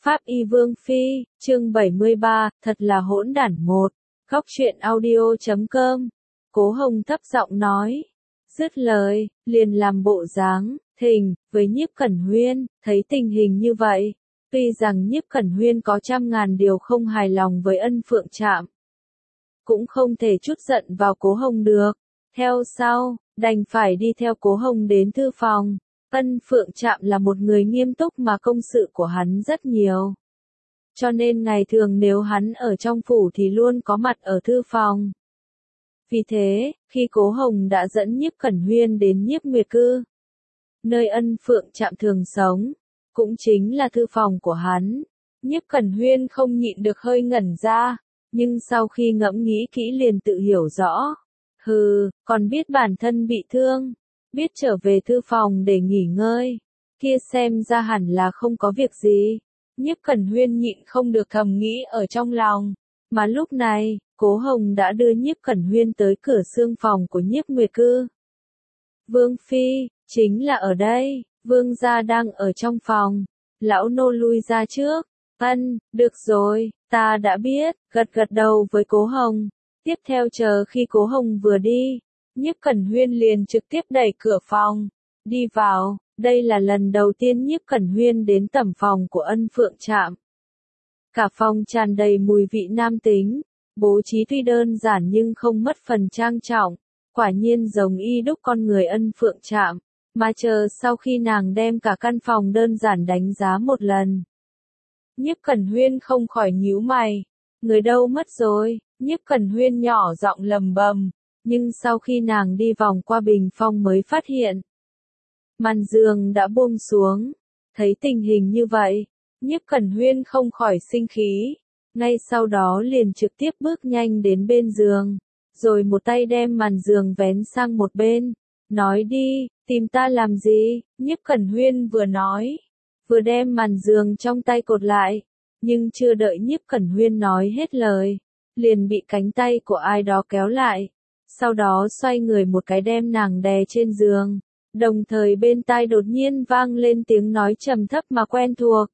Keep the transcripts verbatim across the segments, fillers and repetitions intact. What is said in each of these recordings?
Pháp Y Vương Phi, chương bảy mươi ba, thật là hỗn đản một. Góc truyện audio chấm com. Cố Hồng thấp giọng nói. Dứt lời, liền làm bộ dáng, thình, với Nhiếp Cẩn Huyên, thấy tình hình như vậy. Tuy rằng Nhiếp Cẩn Huyên có trăm ngàn điều không hài lòng với Ân Phượng Trạm, cũng không thể chút giận vào Cố Hồng được. Theo sau, đành phải đi theo Cố Hồng đến thư phòng. Ân Phượng Trạm là một người nghiêm túc mà công sự của hắn rất nhiều. Cho nên ngày thường nếu hắn ở trong phủ thì luôn có mặt ở thư phòng. Vì thế, khi Cố Hồng đã dẫn Nhiếp Cẩn Huyên đến Nhiếp Nguyệt Cư, nơi Ân Phượng Trạm thường sống, cũng chính là thư phòng của hắn, Nhiếp Cẩn Huyên không nhịn được hơi ngẩn ra, nhưng sau khi ngẫm nghĩ kỹ liền tự hiểu rõ. Hừ, còn biết bản thân bị thương, biết trở về thư phòng để nghỉ ngơi, kia xem ra hẳn là không có việc gì. Nhiếp Cẩn Huyên nhịn không được thầm nghĩ ở trong lòng, mà lúc này, Cố Hồng đã đưa Nhiếp Cẩn Huyên tới cửa xương phòng của Nhiếp Nguyệt Cư. Vương Phi, chính là ở đây, Vương gia đang ở trong phòng, lão nô lui ra trước. Ân, được rồi, ta đã biết, gật gật đầu với Cố Hồng. Tiếp theo chờ khi Cố Hồng vừa đi, Nhiếp Cẩn Huyên liền trực tiếp đẩy cửa phòng, đi vào. Đây là lần đầu tiên Nhiếp Cẩn Huyên đến tẩm phòng của Ân Phượng Trạm. Cả phòng tràn đầy mùi vị nam tính, bố trí tuy đơn giản nhưng không mất phần trang trọng, quả nhiên giống y đúc con người Ân Phượng Trạm, mà chờ sau khi nàng đem cả căn phòng đơn giản đánh giá một lần. Nhiếp Cẩn Huyên không khỏi nhíu mày, người đâu mất rồi, Nhiếp Cẩn Huyên nhỏ giọng lầm bầm, nhưng sau khi nàng đi vòng qua bình phong mới phát hiện. Màn giường đã buông xuống, thấy tình hình như vậy, Nhiếp Cẩn Huyên không khỏi sinh khí, ngay sau đó liền trực tiếp bước nhanh đến bên giường, rồi một tay đem màn giường vén sang một bên, nói đi, tìm ta làm gì, Nhiếp Cẩn Huyên vừa nói, vừa đem màn giường trong tay cột lại, nhưng chưa đợi Nhiếp Cẩn Huyên nói hết lời, liền bị cánh tay của ai đó kéo lại, sau đó xoay người một cái đem nàng đè trên giường. Đồng thời bên tai đột nhiên vang lên tiếng nói trầm thấp mà quen thuộc.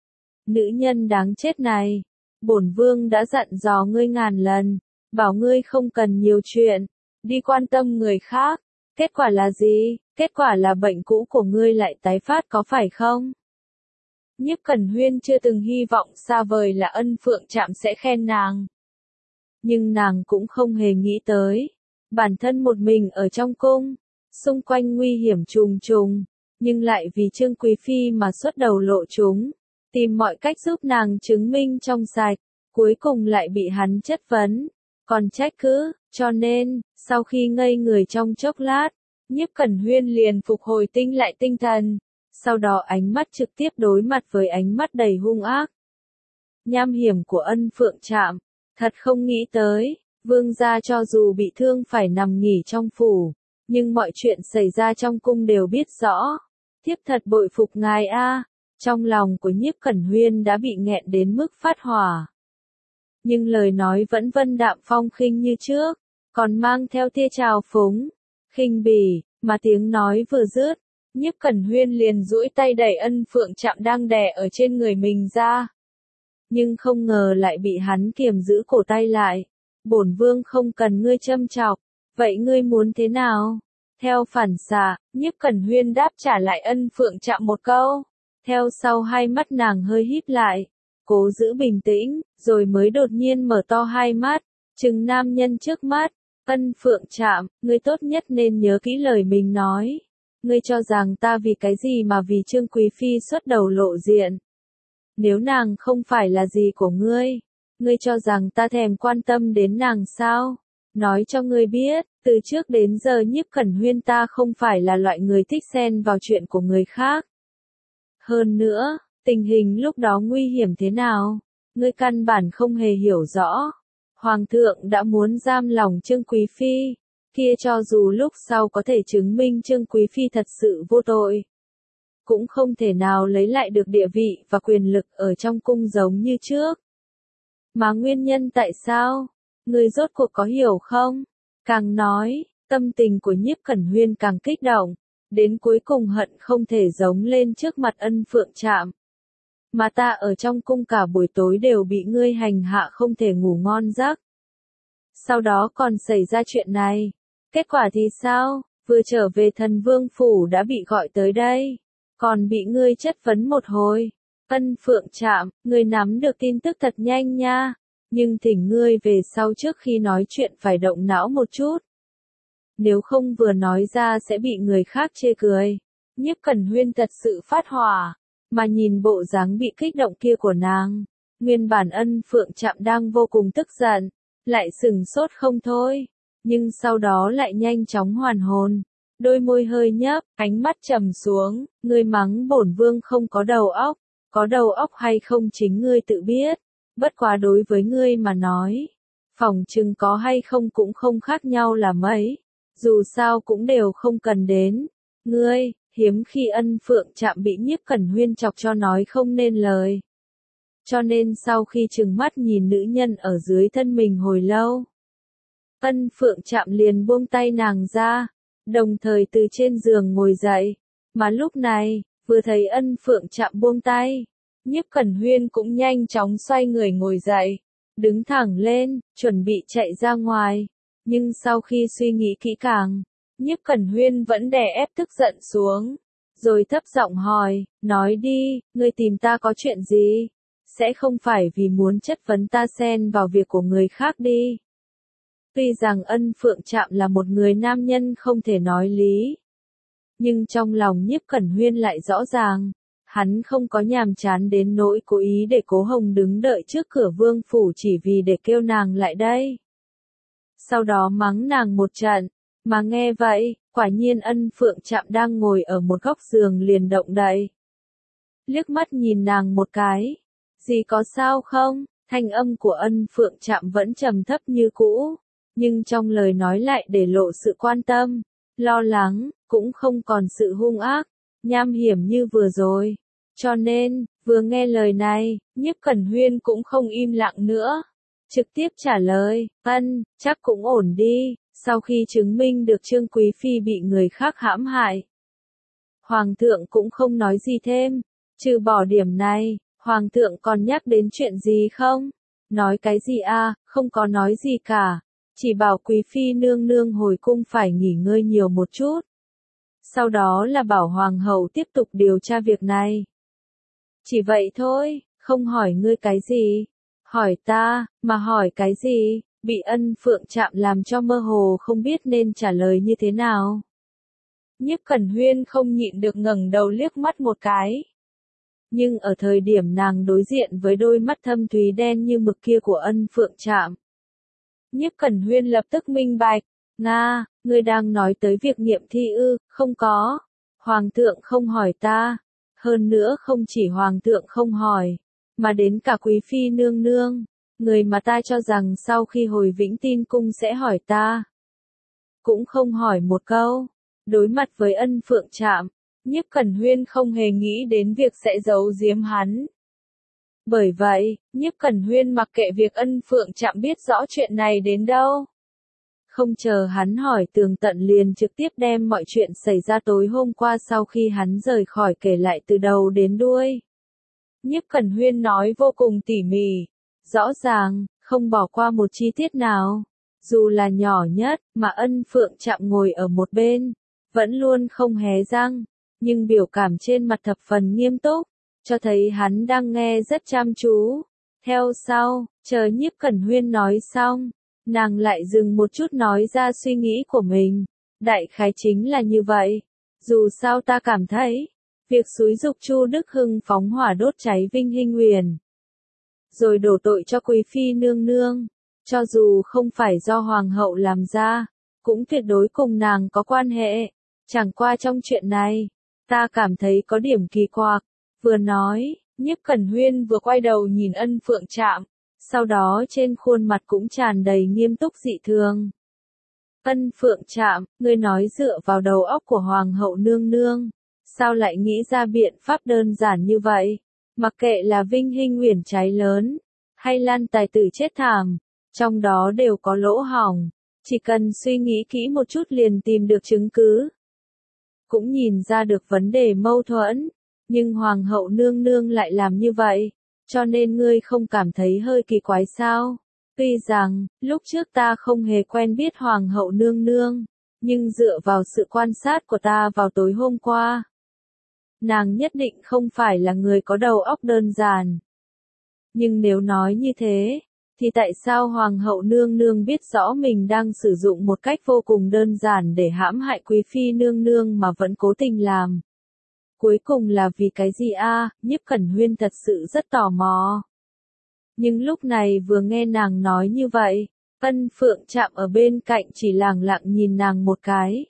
Nữ nhân đáng chết này, bổn vương đã dặn dò ngươi ngàn lần, bảo ngươi không cần nhiều chuyện, đi quan tâm người khác, kết quả là gì? Kết quả là bệnh cũ của ngươi lại tái phát có phải không? Nhiếp Cẩn Huyên chưa từng hy vọng xa vời là Ân Phượng Trạm sẽ khen nàng. Nhưng nàng cũng không hề nghĩ tới, bản thân một mình ở trong cung, xung quanh nguy hiểm trùng trùng, nhưng lại vì Trương Quý Phi mà xuất đầu lộ chúng, tìm mọi cách giúp nàng chứng minh trong sạch, cuối cùng lại bị hắn chất vấn, còn trách cứ, cho nên, sau khi ngây người trong chốc lát, Nhiếp Cẩn Huyên liền phục hồi tinh lại tinh thần, sau đó ánh mắt trực tiếp đối mặt với ánh mắt đầy hung ác. Nham hiểm của Ân Phượng Trạm, thật không nghĩ tới, vương gia cho dù bị thương phải nằm nghỉ trong phủ. Nhưng mọi chuyện xảy ra trong cung đều biết rõ. Thiếp thật bội phục ngài a. Trong lòng của Nhiếp Cẩn Huyên đã bị nghẹn đến mức phát hỏa. Nhưng lời nói vẫn vân đạm phong khinh như trước, còn mang theo tia trào phúng, khinh bỉ, mà tiếng nói vừa dứt, Nhiếp Cẩn Huyên liền duỗi tay đẩy Ân Phượng Trạm đang đè ở trên người mình ra. Nhưng không ngờ lại bị hắn kiềm giữ cổ tay lại. Bổn vương không cần ngươi châm chọc. Vậy ngươi muốn thế nào? Theo phản xạ, Nhiếp Cẩn Huyên đáp trả lại Ân Phượng Trạm một câu. Theo sau hai mắt nàng hơi híp lại, cố giữ bình tĩnh, rồi mới đột nhiên mở to hai mắt, trừng nam nhân trước mắt. Ân Phượng Trạm, ngươi tốt nhất nên nhớ kỹ lời mình nói. Ngươi cho rằng ta vì cái gì mà vì Trương Quý Phi xuất đầu lộ diện? Nếu nàng không phải là gì của ngươi, ngươi cho rằng ta thèm quan tâm đến nàng sao? Nói cho ngươi biết, từ trước đến giờ Nhiếp Cẩn Huyên ta không phải là loại người thích xen vào chuyện của người khác. Hơn nữa, tình hình lúc đó nguy hiểm thế nào, ngươi căn bản không hề hiểu rõ. Hoàng thượng đã muốn giam lòng Trương Quý Phi, kia cho dù lúc sau có thể chứng minh Trương Quý Phi thật sự vô tội, cũng không thể nào lấy lại được địa vị và quyền lực ở trong cung giống như trước. Mà nguyên nhân tại sao? Ngươi rốt cuộc có hiểu không? Càng nói, tâm tình của Nhiếp Cẩn Huyên càng kích động, đến cuối cùng hận không thể giống lên trước mặt Ân Phượng Trạm. mà ta ở trong cung cả buổi tối đều bị ngươi hành hạ không thể ngủ ngon giấc. Sau đó còn xảy ra chuyện này. Kết quả thì sao? Vừa trở về thần vương phủ đã bị gọi tới đây. Còn bị ngươi chất vấn một hồi. Ân Phượng Trạm, ngươi nắm được tin tức thật nhanh nha. Nhưng thỉnh ngươi về sau trước khi nói chuyện phải động não một chút. Nếu không vừa nói ra sẽ bị người khác chê cười. Nhiếp Cẩn Huyên thật sự phát hỏa. Mà nhìn bộ dáng bị kích động kia của nàng. Nguyên bản Ân Phượng Trạm đang vô cùng tức giận. Lại sừng sốt không thôi. Nhưng sau đó lại nhanh chóng hoàn hồn. Đôi môi hơi nhấp, ánh mắt trầm xuống. Ngươi mắng bổn vương không có đầu óc. Có đầu óc hay không chính ngươi tự biết. Bất quá đối với ngươi mà nói. Phỏng chừng có hay không cũng không khác nhau là mấy. Dù sao cũng đều không cần đến. Ngươi, hiếm khi Ân Phượng Trạm bị Nhiếp Cẩn Huyên chọc cho nói không nên lời. Cho nên sau khi trừng mắt nhìn nữ nhân ở dưới thân mình hồi lâu. Ân Phượng Trạm liền buông tay nàng ra. Đồng thời từ trên giường ngồi dậy. Mà lúc này, vừa thấy Ân Phượng Trạm buông tay. Nhiếp Cẩn Huyên cũng nhanh chóng xoay người ngồi dậy. Đứng thẳng lên, chuẩn bị chạy ra ngoài. Nhưng sau khi suy nghĩ kỹ càng, Nhiếp Cẩn Huyên vẫn đè ép tức giận xuống. Rồi thấp giọng hỏi, nói đi, ngươi tìm ta có chuyện gì? Sẽ không phải vì muốn chất vấn ta xen vào việc của người khác đi. Tuy rằng Ân Phượng Trạm là một người nam nhân không thể nói lý. Nhưng trong lòng Nhiếp Cẩn Huyên lại rõ ràng. Hắn không có nhàm chán đến nỗi cố ý để Cố Hồng đứng đợi trước cửa vương phủ chỉ vì để kêu nàng lại đây. Sau đó mắng nàng một trận, mà nghe vậy, quả nhiên Ân Phượng Trạm đang ngồi ở một góc giường liền động đậy. Liếc mắt nhìn nàng một cái, gì có sao không, thanh âm của Ân Phượng Trạm vẫn trầm thấp như cũ, nhưng trong lời nói lại để lộ sự quan tâm, lo lắng, cũng không còn sự hung ác, nham hiểm như vừa rồi. Cho nên, vừa nghe lời này, Nhiếp Cẩn Huyên cũng không im lặng nữa. Trực tiếp trả lời, ân, chắc cũng ổn đi, sau khi chứng minh được Trương Quý Phi bị người khác hãm hại. Hoàng thượng cũng không nói gì thêm, trừ bỏ điểm này, Hoàng thượng còn nhắc đến chuyện gì không? Nói cái gì à, không có nói gì cả, chỉ bảo Quý Phi nương nương hồi cung phải nghỉ ngơi nhiều một chút. Sau đó là bảo Hoàng hậu tiếp tục điều tra việc này. Chỉ vậy thôi, không hỏi ngươi cái gì. Hỏi ta, mà hỏi cái gì, bị Ân Phượng Trạm làm cho mơ hồ không biết nên trả lời như thế nào. Nhiếp Cẩn Huyên không nhịn được ngẩng đầu liếc mắt một cái. Nhưng ở thời điểm nàng đối diện với đôi mắt thâm thúy đen như mực kia của Ân Phượng Trạm. Nhiếp Cẩn Huyên lập tức minh bạch, Nga, ngươi đang nói tới việc nghiệm thi ư, không có. Hoàng thượng không hỏi ta. Hơn nữa không chỉ Hoàng thượng không hỏi. Mà đến cả Quý Phi nương nương, người mà ta cho rằng sau khi hồi Vĩnh Tin Cung sẽ hỏi ta. Cũng không hỏi một câu, đối mặt với Ân Phượng Trạm, Nhiếp Cẩn Huyên không hề nghĩ đến việc sẽ giấu giếm hắn. Bởi vậy, Nhiếp Cẩn Huyên mặc kệ việc Ân Phượng Trạm biết rõ chuyện này đến đâu. Không chờ hắn hỏi tường tận liền trực tiếp đem mọi chuyện xảy ra tối hôm qua sau khi hắn rời khỏi kể lại từ đầu đến đuôi. Nhiếp Cẩn Huyên nói vô cùng tỉ mỉ, rõ ràng, không bỏ qua một chi tiết nào. Dù là nhỏ nhất, mà Ân Phượng Trạm ngồi ở một bên, vẫn luôn không hé răng, nhưng biểu cảm trên mặt thập phần nghiêm túc, cho thấy hắn đang nghe rất chăm chú. Theo sau, chờ Nhiếp Cẩn Huyên nói xong, nàng lại dừng một chút nói ra suy nghĩ của mình. Đại khái chính là như vậy. Dù sao ta cảm thấy, việc xúi giục Chu Đức Hưng phóng hỏa đốt cháy Vinh Hinh Huyền, rồi đổ tội cho Quý Phi nương nương, cho dù không phải do Hoàng hậu làm ra, cũng tuyệt đối cùng nàng có quan hệ. Chẳng qua trong chuyện này, ta cảm thấy có điểm kỳ quặc. Vừa nói, Nhiếp Cẩn Huyên vừa quay đầu nhìn Ân Phượng Trạm, sau đó trên khuôn mặt cũng tràn đầy nghiêm túc dị thường. Ân Phượng Trạm, ngươi nói dựa vào đầu óc của Hoàng hậu nương nương, sao lại nghĩ ra biện pháp đơn giản như vậy? Mặc kệ là Vinh Hinh Huyền cháy lớn, hay Lan Tài Tử chết thảm, trong đó đều có lỗ hổng, chỉ cần suy nghĩ kỹ một chút liền tìm được chứng cứ. Cũng nhìn ra được vấn đề mâu thuẫn, Nhưng hoàng hậu nương nương lại làm như vậy, cho nên ngươi không cảm thấy hơi kỳ quái sao? Tuy rằng, lúc trước ta không hề quen biết hoàng hậu nương nương, nhưng dựa vào sự quan sát của ta vào tối hôm qua, nàng nhất định không phải là người có đầu óc đơn giản. Nhưng nếu nói như thế, thì tại sao hoàng hậu nương nương biết rõ mình đang sử dụng một cách vô cùng đơn giản để hãm hại quý phi nương nương mà vẫn cố tình làm? Cuối cùng là vì cái gì a? À? Nhiếp Cẩn Huyên thật sự rất tò mò. Nhưng lúc này vừa nghe nàng nói như vậy, Ân Phượng Trạm ở bên cạnh chỉ lẳng lặng nhìn nàng một cái.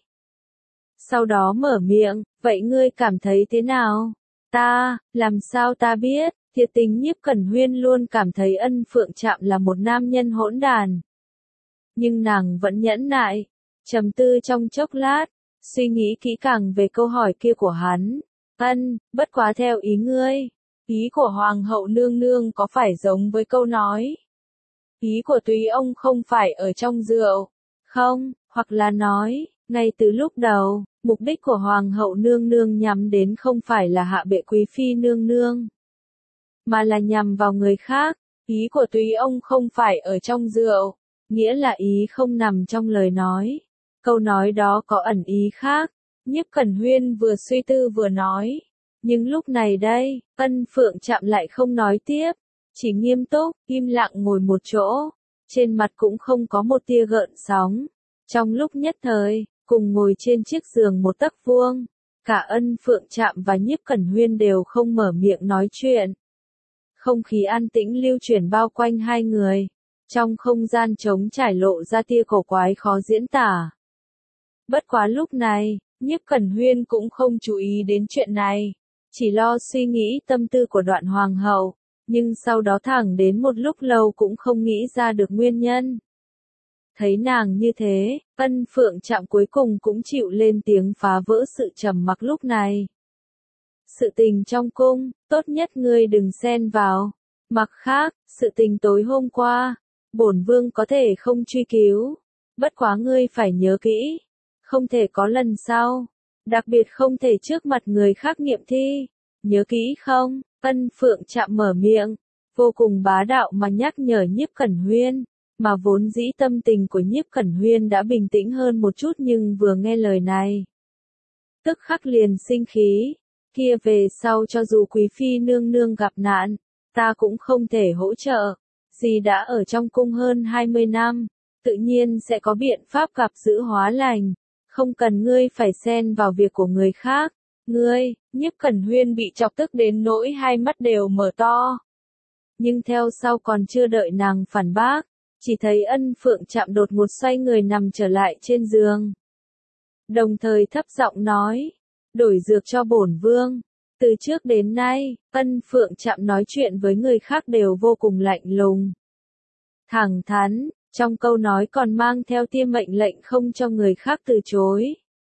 Sau đó mở miệng, vậy ngươi cảm thấy thế nào? Ta, làm sao ta biết? Thiệt tình Nhiếp Cẩn Huyên luôn cảm thấy Ân Phượng Trạm là một nam nhân hỗn đàn. Nhưng nàng vẫn nhẫn nại, trầm tư trong chốc lát, suy nghĩ kỹ càng về câu hỏi kia của hắn. Ân, bất quá theo ý ngươi, ý của hoàng hậu nương nương có phải giống với câu nói? Ý của túy ông không phải ở trong rượu, không, hoặc là nói, ngay từ lúc đầu, mục đích của hoàng hậu nương nương nhắm đến không phải là hạ bệ quý phi nương nương, mà là nhằm vào người khác. Ý của túy ông không phải ở trong rượu, nghĩa là ý không nằm trong lời nói. Câu nói đó có ẩn ý khác. Nhiếp Cẩn Huyên vừa suy tư vừa nói. Nhưng lúc này đây, Ân Phượng Trạm lại không nói tiếp, chỉ nghiêm túc, im lặng ngồi một chỗ, trên mặt cũng không có một tia gợn sóng. Trong lúc nhất thời, cùng ngồi trên chiếc giường một tấc vuông, cả Ân Phượng Trạm và Nhiếp Cẩn Huyên đều không mở miệng nói chuyện. Không khí an tĩnh lưu chuyển bao quanh hai người, trong không gian trống trải lộ ra tia cổ quái khó diễn tả. Bất quá lúc này, Nhiếp Cẩn Huyên cũng không chú ý đến chuyện này, chỉ lo suy nghĩ tâm tư của Đoạn Hoàng hậu, nhưng sau đó thẳng đến một lúc lâu cũng không nghĩ ra được nguyên nhân. Thấy nàng như thế, Ân Phượng Trạm cuối cùng cũng chịu lên tiếng phá vỡ sự trầm mặc lúc này. Sự tình trong cung, tốt nhất ngươi đừng xen vào. Mặt khác, sự tình tối hôm qua, bổn vương có thể không truy cứu. Bất quá ngươi phải nhớ kỹ, không thể có lần sau, đặc biệt không thể trước mặt người khác nghiệm thi. Nhớ kỹ không? Ân Phượng Trạm mở miệng, vô cùng bá đạo mà nhắc nhở Nhiếp Cẩn Huyên, mà vốn dĩ tâm tình của Nhiếp Cẩn Huyên đã bình tĩnh hơn một chút nhưng vừa nghe lời này, tức khắc liền sinh khí. Kia về sau cho dù quý phi nương nương gặp nạn, ta cũng không thể hỗ trợ. Dì đã ở trong cung hơn hai mươi năm, tự nhiên sẽ có biện pháp gặp giữ hóa lành, không cần ngươi phải xen vào việc của người khác. Ngươi, Nhiếp Cẩn Huyên bị chọc tức đến nỗi hai mắt đều mở to. Nhưng theo sau còn chưa đợi nàng phản bác, chỉ thấy Ân Phượng Trạm đột ngột xoay người nằm trở lại trên giường. Đồng thời thấp giọng nói, đổi dược cho bổn vương. Từ trước đến nay, Ân Phượng Trạm nói chuyện với người khác đều vô cùng lạnh lùng, thẳng thắn, trong câu nói còn mang theo tia mệnh lệnh không cho người khác từ chối.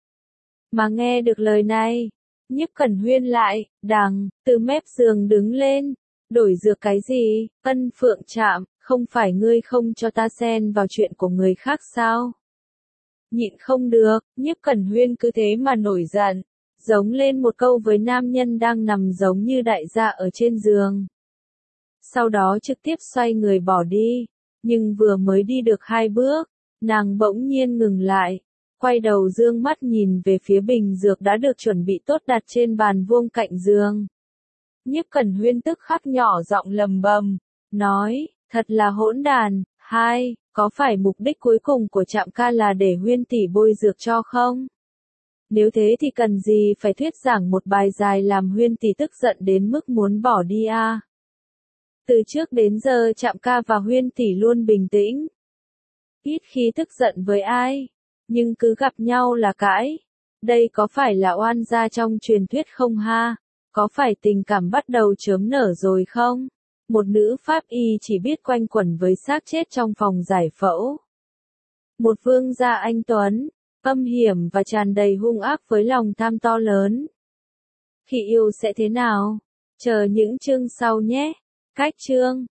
Mà nghe được lời này, Nhiếp Cẩn Huyên lại, đằng, từ mép giường đứng lên, đổi dược cái gì? Ân Phượng Trạm, không phải ngươi không cho ta xen vào chuyện của người khác sao? Nhịn không được, Nhiếp Cẩn Huyên cứ thế mà nổi giận, giống lên một câu với nam nhân đang nằm giống như đại gia ở trên giường. Sau đó trực tiếp xoay người bỏ đi, nhưng vừa mới đi được hai bước, nàng bỗng nhiên ngừng lại, quay đầu dương mắt nhìn về phía bình dược đã được chuẩn bị tốt đặt trên bàn vuông cạnh giường. Nhiếp Cẩn Huyên tức khắc nhỏ giọng lầm bầm, nói, thật là hỗn đàn. Hai, có phải mục đích cuối cùng của Trạm ca là để Huyên tỷ bôi dược cho không? Nếu thế thì cần gì phải thuyết giảng một bài dài làm Huyên tỷ tức giận đến mức muốn bỏ đi à? Từ trước đến giờ Trạm ca và Huyên tỷ luôn bình tĩnh, ít khi tức giận với ai, nhưng cứ gặp nhau là cãi. Đây có phải là oan gia trong truyền thuyết không ha? Có phải tình cảm bắt đầu chớm nở rồi không? Một nữ pháp y chỉ biết quanh quẩn với xác chết trong phòng giải phẫu. Một vương gia anh tuấn, âm hiểm và tràn đầy hung ác với lòng tham to lớn. Khi yêu sẽ thế nào? Chờ những chương sau nhé. Cách chương